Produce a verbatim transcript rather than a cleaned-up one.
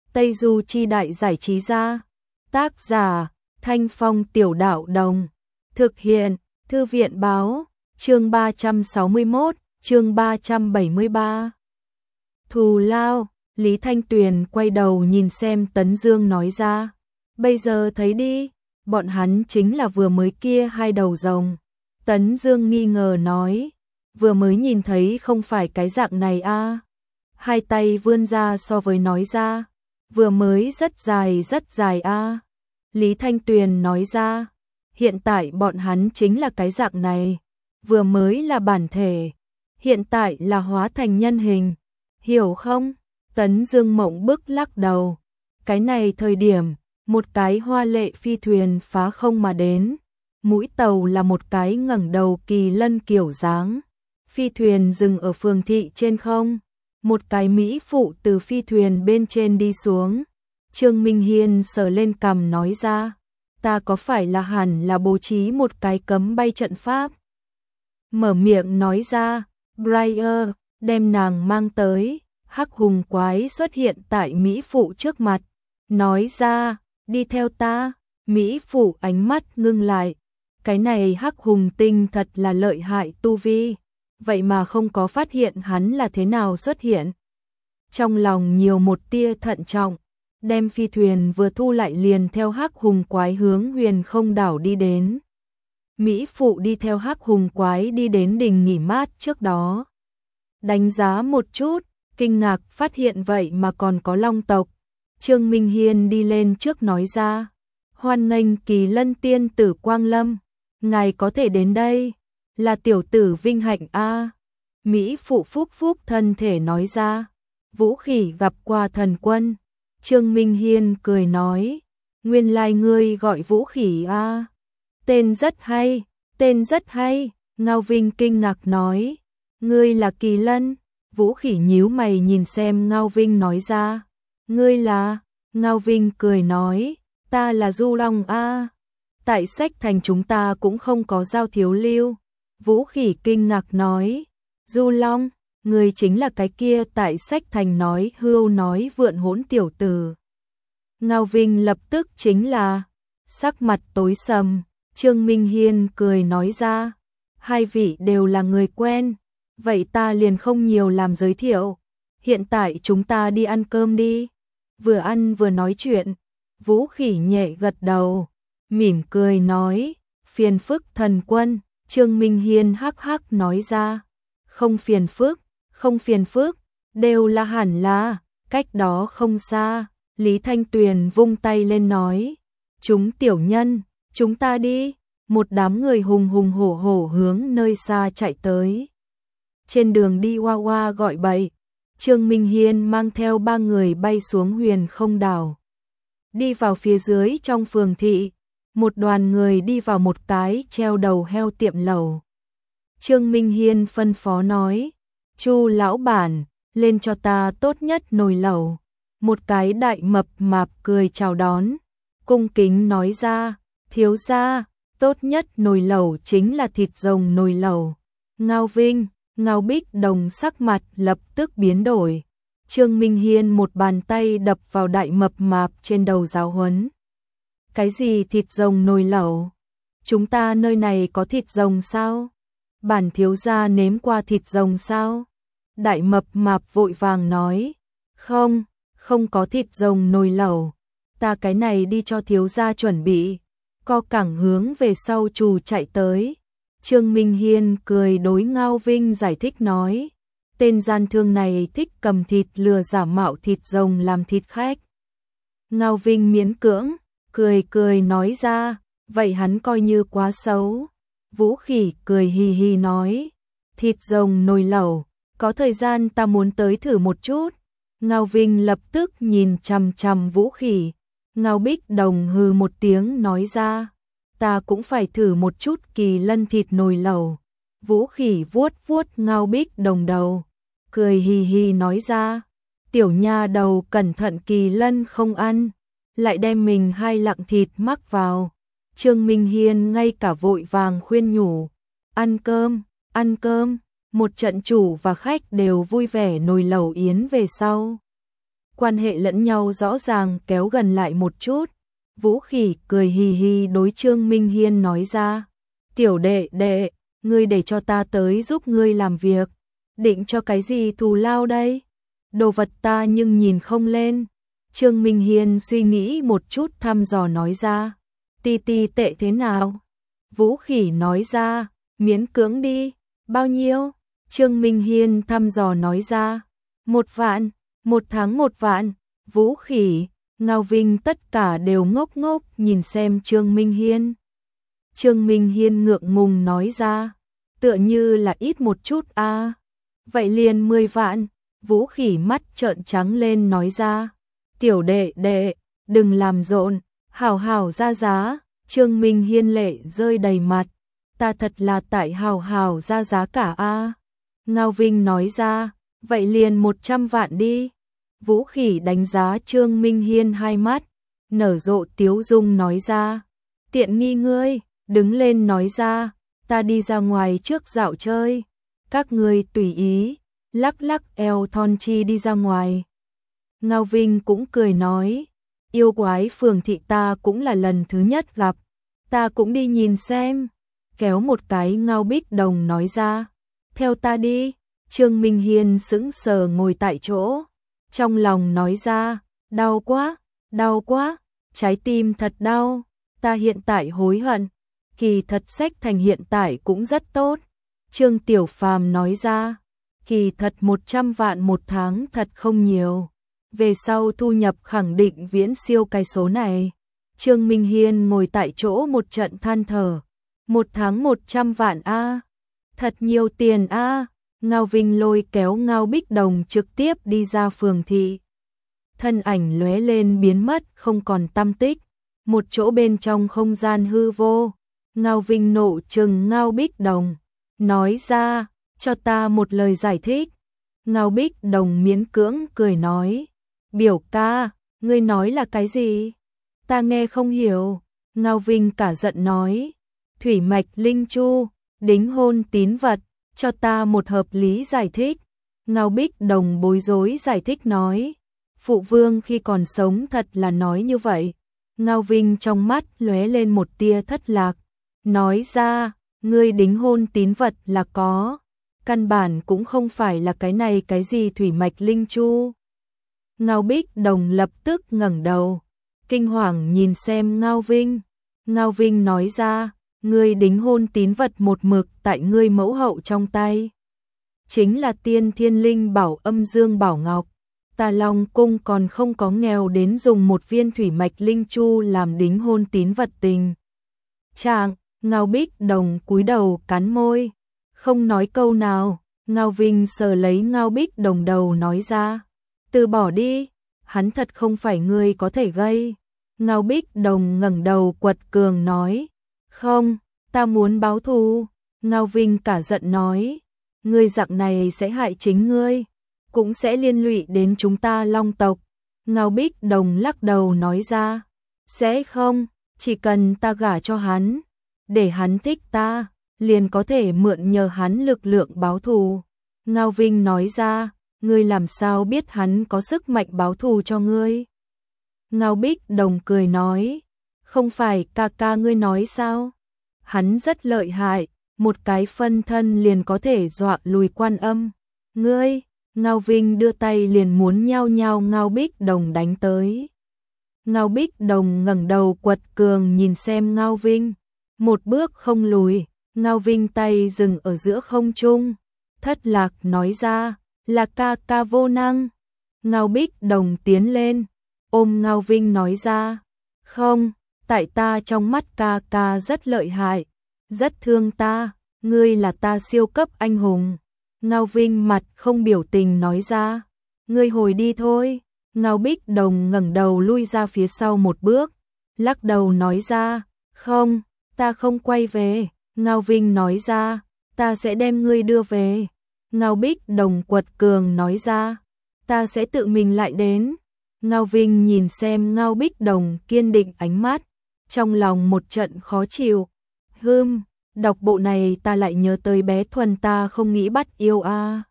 Tây Du Chi Đại Giải Trí Gia. Tác giả Thanh Phong Tiểu Đạo Đồng. Thực hiện Thư viện Báo. Chương ba trăm sáu mươi mốt, chương ba trăm bảy mươi ba. Thù lao. Lý Thanh Tuyền quay đầu nhìn xem Tấn Dương nói ra. Bây giờ thấy đi, bọn hắn chính là vừa mới kia hai đầu rồng. Tấn Dương nghi ngờ nói, vừa mới nhìn thấy không phải cái dạng này a. À. Hai tay vươn ra so với nói ra, vừa mới rất dài rất dài a. À. Lý Thanh Tuyền nói ra, hiện tại bọn hắn chính là cái dạng này, vừa mới là bản thể, hiện tại là hóa thành nhân hình, hiểu không? Tấn Dương mộng bức lắc đầu, cái này thời điểm, một cái hoa lệ phi thuyền phá không mà đến, mũi tàu là một cái ngẩng đầu kỳ lân kiểu dáng, phi thuyền dừng ở phường thị trên không, một cái mỹ phụ từ phi thuyền bên trên đi xuống. Trương Minh Hiên sờ lên cằm nói ra, ta có phải là hẳn là bố trí một cái cấm bay trận pháp? Mở miệng nói ra, Briar, đem nàng mang tới. Hắc hùng quái xuất hiện tại mỹ phụ trước mặt, nói ra, đi theo ta. Mỹ phụ ánh mắt ngưng lại, cái này hắc hùng tinh thật là lợi hại tu vi, vậy mà không có phát hiện hắn là thế nào xuất hiện. Trong lòng nhiều một tia thận trọng, đem phi thuyền vừa thu lại liền theo hắc hùng quái hướng Huyền Không đảo đi đến. Mỹ phụ đi theo hắc hùng quái đi đến đình nghỉ mát trước đó. Đánh giá một chút, kinh ngạc phát hiện vậy mà còn có long tộc. Trương Minh Hiên đi lên trước nói ra, hoan nghênh Kỳ Lân tiên tử Quang Lâm, ngài có thể đến đây, là tiểu tử vinh hạnh a. Mỹ phụ phúc phúc thân thể nói ra, Vũ Khỉ gặp qua thần quân. Trương Minh Hiên cười nói, nguyên lai ngươi gọi Vũ Khỉ a. Tên rất hay, tên rất hay. Ngao Vinh kinh ngạc nói, ngươi là Kỳ Lân. Vũ Khỉ nhíu mày nhìn xem Ngao Vinh nói ra, ngươi là? Ngao Vinh cười nói, ta là Du Long a. Tại Sách Thành chúng ta cũng không có giao thiếu lưu. Vũ Khỉ kinh ngạc nói, Du Long, ngươi chính là cái kia tại Sách Thành nói hưu nói vượn hỗn tiểu tử. Ngao Vinh lập tức chính là, sắc mặt tối sầm. Trương Minh Hiên cười nói ra, hai vị đều là người quen, vậy ta liền không nhiều làm giới thiệu, hiện tại chúng ta đi ăn cơm đi. Vừa ăn vừa nói chuyện, Vũ Khỉ nhẹ gật đầu, mỉm cười nói, phiền phức thần quân. Trương Minh Hiên hắc hắc nói ra, không phiền phức, không phiền phức, đều là hẳn là, cách đó không xa. Lý Thanh Tuyền vung tay lên nói, chúng tiểu nhân, chúng ta đi. Một đám người hùng hùng hổ hổ hướng nơi xa chạy tới. Trên đường đi hoa hoa gọi bậy, Trương Minh Hiên mang theo ba người bay xuống Huyền Không đảo. Đi vào phía dưới trong phường thị, một đoàn người đi vào một cái treo đầu heo tiệm lẩu. Trương Minh Hiên phân phó nói, Chu lão bản, lên cho ta tốt nhất nồi lẩu. Một cái đại mập mạp cười chào đón, cung kính nói ra, thiếu gia, tốt nhất nồi lẩu chính là thịt rồng nồi lẩu. Ngao Vinh, Ngao Bích Đồng sắc mặt lập tức biến đổi. Trương Minh Hiên một bàn tay đập vào đại mập mạp trên đầu giáo huấn. Cái gì thịt rồng nồi lẩu? Chúng ta nơi này có thịt rồng sao? Bản thiếu gia nếm qua thịt rồng sao? Đại mập mạp vội vàng nói, không, không có thịt rồng nồi lẩu. Ta cái này đi cho thiếu gia chuẩn bị. Co cẳng hướng về sau trù chạy tới. Trương Minh Hiên cười đối Ngao Vinh giải thích nói, tên gian thương này thích cầm thịt lừa giả mạo thịt rồng làm thịt khách. Ngao Vinh miễn cưỡng, cười cười nói ra, vậy hắn coi như quá xấu. Vũ Khỉ cười hì hì nói, thịt rồng nồi lẩu, có thời gian ta muốn tới thử một chút. Ngao Vinh lập tức nhìn chằm chằm Vũ Khỉ. Ngao Bích Đồng hừ một tiếng nói ra, ta cũng phải thử một chút Kỳ Lân thịt nồi lẩu. Vũ Khỉ vuốt vuốt Ngao Bích Đồng đầu, cười hì hì nói ra, tiểu nha đầu cẩn thận Kỳ Lân không ăn, lại đem mình hai lạng thịt mắc vào. Trương Minh Hiên ngay cả vội vàng khuyên nhủ, ăn cơm, ăn cơm. Một trận chủ và khách đều vui vẻ nồi lẩu yến về sau. quan hệ lẫn nhau rõ ràng kéo gần lại một chút. Vũ Khỉ cười hì hì đối Trương Minh Hiên nói ra, tiểu đệ đệ, ngươi để cho ta tới giúp ngươi làm việc, định cho cái gì thù lao đây? Đồ vật ta nhưng nhìn không lên. Trương Minh Hiên suy nghĩ một chút thăm dò nói ra, ti ti tệ thế nào? Vũ Khỉ nói ra, miễn cưỡng đi, bao nhiêu? Trương Minh Hiên thăm dò nói ra, một vạn, một tháng một vạn. Vũ Khỉ, Ngao Vinh tất cả đều ngốc ngốc nhìn xem Trương Minh Hiên. Trương Minh Hiên ngượng ngùng nói ra, tựa như là ít một chút a. À. Vậy liền mười vạn. Vũ Khỉ mắt trợn trắng lên nói ra, tiểu đệ đệ, đừng làm rộn, hảo hảo ra giá. Trương Minh Hiên lệ rơi đầy mặt, ta thật là tại hảo hảo ra giá cả a. À. Ngao Vinh nói ra, vậy liền một trăm vạn đi. Vũ Khỉ đánh giá Trương Minh Hiên hai mắt, nở rộ tiếu dung nói ra, tiện nghi ngươi, đứng lên nói ra, ta đi ra ngoài trước dạo chơi, các ngươi tùy ý, lắc lắc eo thon chi đi ra ngoài. Ngao Vinh cũng cười nói, yêu quái phường thị ta cũng là lần thứ nhất gặp, ta cũng đi nhìn xem, kéo một cái Ngao Bích Đồng nói ra, theo ta đi. Trương Minh Hiên sững sờ ngồi tại chỗ, trong lòng nói ra, đau quá, đau quá, trái tim thật đau, ta hiện tại hối hận, kỳ thật sách thành hiện tại cũng rất tốt. Trương Tiểu Phàm nói ra, kỳ thật một trăm vạn một tháng thật không nhiều, về sau thu nhập khẳng định viễn siêu cái số này. Trương Minh Hiên ngồi tại chỗ một trận than thở, một tháng một trăm vạn a, thật nhiều tiền a. Ngao Vinh lôi kéo Ngao Bích Đồng trực tiếp đi ra phường thị. Thân ảnh lóe lên biến mất không còn tăm tích. Một chỗ bên trong không gian hư vô. Ngao Vinh nộ trừng Ngao Bích Đồng. Nói ra, cho ta một lời giải thích. Ngao Bích Đồng miễn cưỡng cười nói. Biểu ca, ngươi nói là cái gì? Ta nghe không hiểu. Ngao Vinh cả giận nói. Thủy mạch linh chu, đính hôn tín vật. Cho ta một hợp lý giải thích. Ngao Bích Đồng bối rối giải thích nói. Phụ vương khi còn sống thật là nói như vậy. Ngao Vinh trong mắt lóe lên một tia thất lạc. Nói ra, ngươi đính hôn tín vật là có. Căn bản cũng không phải là cái này cái gì thủy mạch linh chu. Ngao Bích Đồng lập tức ngẩng đầu. Kinh hoàng nhìn xem Ngao Vinh. Ngao Vinh nói ra. Ngươi đính hôn tín vật một mực tại ngươi mẫu hậu trong tay. Chính là tiên thiên linh bảo âm dương bảo ngọc. Ta Long cung còn không có nghèo đến dùng một viên thủy mạch linh chu làm đính hôn tín vật tình. Trạng, Ngao Bích Đồng cúi đầu cắn môi. Không nói câu nào, Ngao Vinh sờ lấy Ngao Bích Đồng đầu nói ra. Từ bỏ đi, hắn thật không phải ngươi có thể gây. Ngao Bích Đồng ngẩng đầu quật cường nói. Không, ta muốn báo thù. Ngao Vinh cả giận nói, ngươi dạng này sẽ hại chính ngươi, cũng sẽ liên lụy đến chúng ta Long tộc. Ngao Bích Đồng lắc đầu nói ra, sẽ không, chỉ cần ta gả cho hắn, để hắn thích ta, liền có thể mượn nhờ hắn lực lượng báo thù. Ngao Vinh nói ra, ngươi làm sao biết hắn có sức mạnh báo thù cho ngươi? Ngao Bích Đồng cười nói, không phải ca ca ngươi nói sao? Hắn rất lợi hại, một cái phân thân liền có thể dọa lùi Quan Âm. Ngươi, Ngao Vinh đưa tay liền muốn nhao nhao Ngao Bích Đồng đánh tới. Ngao Bích Đồng ngẩng đầu quật cường nhìn xem Ngao Vinh, một bước không lùi. Ngao Vinh tay dừng ở giữa không trung, thất lạc nói ra, là ca ca vô năng. Ngao Bích Đồng tiến lên, ôm Ngao Vinh nói ra, không, tại ta trong mắt ca ca rất lợi hại, rất thương ta, ngươi là ta siêu cấp anh hùng. Ngao Vinh mặt không biểu tình nói ra, ngươi hồi đi thôi. Ngao Bích Đồng ngẩng đầu lui ra phía sau một bước, lắc đầu nói ra, không, ta không quay về. Ngao Vinh nói ra, ta sẽ đem ngươi đưa về. Ngao Bích Đồng quật cường nói ra, ta sẽ tự mình lại đến. Ngao Vinh nhìn xem Ngao Bích Đồng kiên định ánh mắt, trong lòng một trận khó chịu. Hừm, đọc bộ này ta lại nhớ tới bé Thuần ta không nghĩ bắt yêu a. À.